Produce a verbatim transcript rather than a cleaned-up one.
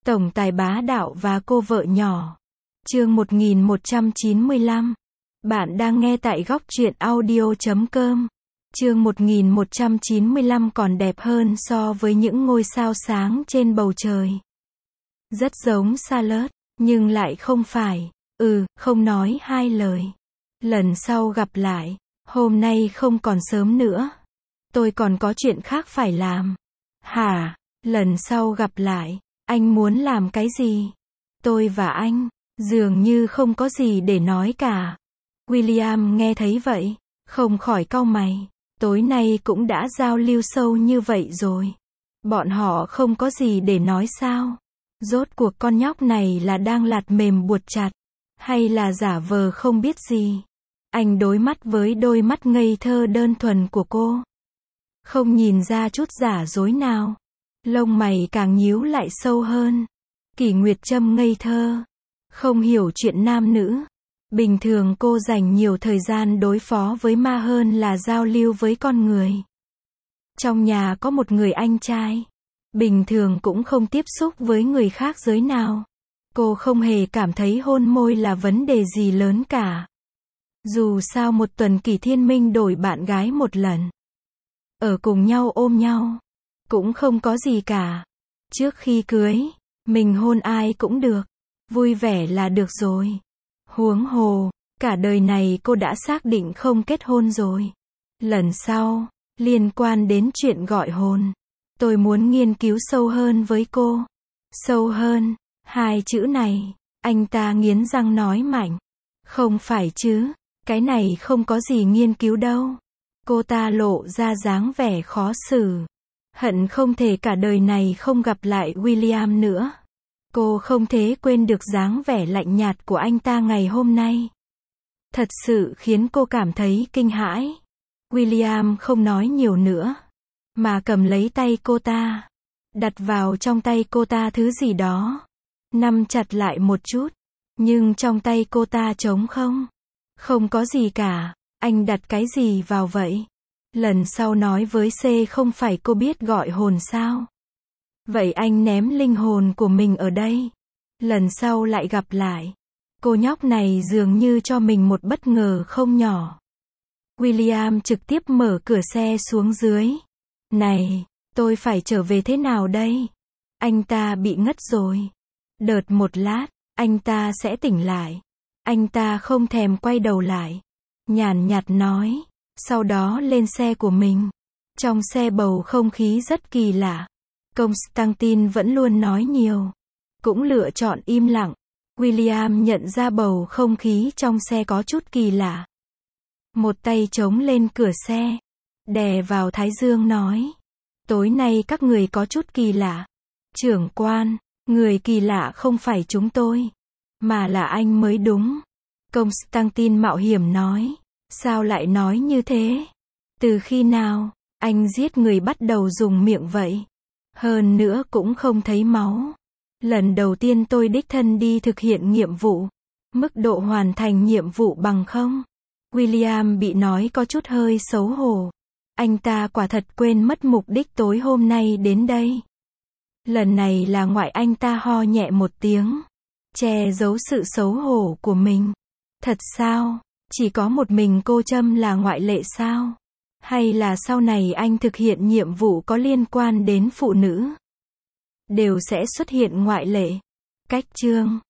Tổng tài bá đạo và cô vợ nhỏ. Chương một nghìn một trăm chín mươi lăm. Bạn đang nghe tại góc truyện audio chấm com. Chương một nghìn một trăm chín mươi lăm còn đẹp hơn so với những ngôi sao sáng trên bầu trời. Rất giống Charlotte, nhưng lại không phải. Ừ, không nói hai lời. Lần sau gặp lại. Hôm nay không còn sớm nữa. Tôi còn có chuyện khác phải làm. Hả? Lần sau gặp lại. Anh muốn làm cái gì? Tôi và anh, dường như không có gì để nói cả. William nghe thấy vậy, không khỏi cau mày. Tối nay cũng đã giao lưu sâu như vậy rồi. Bọn họ không có gì để nói sao? Rốt cuộc con nhóc này là đang lạt mềm buộc chặt, hay là giả vờ không biết gì? Anh đối mắt với đôi mắt ngây thơ đơn thuần của cô. Không nhìn ra chút giả dối nào. Lông mày càng nhíu lại sâu hơn. Kỷ Nguyệt Trâm ngây thơ, không hiểu chuyện nam nữ. Bình thường cô dành nhiều thời gian đối phó với ma hơn là giao lưu với con người. Trong nhà có một người anh trai. Bình thường cũng không tiếp xúc với người khác giới nào. Cô không hề cảm thấy hôn môi là vấn đề gì lớn cả. Dù sao một tuần Kỷ Thiên Minh đổi bạn gái một lần. Ở cùng nhau ôm nhau. Cũng không có gì cả. Trước khi cưới, mình hôn ai cũng được. Vui vẻ là được rồi. Huống hồ, cả đời này cô đã xác định không kết hôn rồi. Lần sau, liên quan đến chuyện gọi hôn, tôi muốn nghiên cứu sâu hơn với cô. Sâu hơn, hai chữ này, anh ta nghiến răng nói mạnh. Không phải chứ, cái này không có gì nghiên cứu đâu. Cô ta lộ ra dáng vẻ khó xử. Hận không thể cả đời này không gặp lại William nữa. Cô không thể quên được dáng vẻ lạnh nhạt của anh ta ngày hôm nay. Thật sự khiến cô cảm thấy kinh hãi. William không nói nhiều nữa, mà cầm lấy tay cô ta, đặt vào trong tay cô ta thứ gì đó, nắm chặt lại một chút, nhưng trong tay cô ta trống không. Không có gì cả. Anh đặt cái gì vào vậy? Lần sau nói với C không phải cô biết gọi hồn sao? Vậy anh ném linh hồn của mình ở đây. Lần sau lại gặp lại. Cô nhóc này dường như cho mình một bất ngờ không nhỏ. William trực tiếp mở cửa xe xuống dưới. Này, tôi phải trở về thế nào đây? Anh ta bị ngất rồi. Đợt một lát, anh ta sẽ tỉnh lại. Anh ta không thèm quay đầu lại. Nhàn nhạt nói. Sau đó lên xe của mình. Trong xe bầu không khí rất kỳ lạ. Constantine vẫn luôn nói nhiều. Cũng lựa chọn im lặng. William nhận ra bầu không khí trong xe có chút kỳ lạ. Một tay chống lên cửa xe. Đè vào thái dương nói. Tối nay các người có chút kỳ lạ. Trưởng quan, người kỳ lạ không phải chúng tôi. Mà là anh mới đúng. Constantine mạo hiểm nói. Sao lại nói như thế? Từ khi nào, anh giết người bắt đầu dùng miệng vậy? Hơn nữa cũng không thấy máu. Lần đầu tiên tôi đích thân đi thực hiện nhiệm vụ. Mức độ hoàn thành nhiệm vụ bằng không? William bị nói có chút hơi xấu hổ. Anh ta quả thật quên mất mục đích tối hôm nay đến đây. Lần này là ngoại anh ta ho nhẹ một tiếng. Che giấu sự xấu hổ của mình. Thật sao? Chỉ có một mình cô Trâm là ngoại lệ sao? Hay là sau này anh thực hiện nhiệm vụ có liên quan đến phụ nữ? Đều sẽ xuất hiện ngoại lệ. Cách chương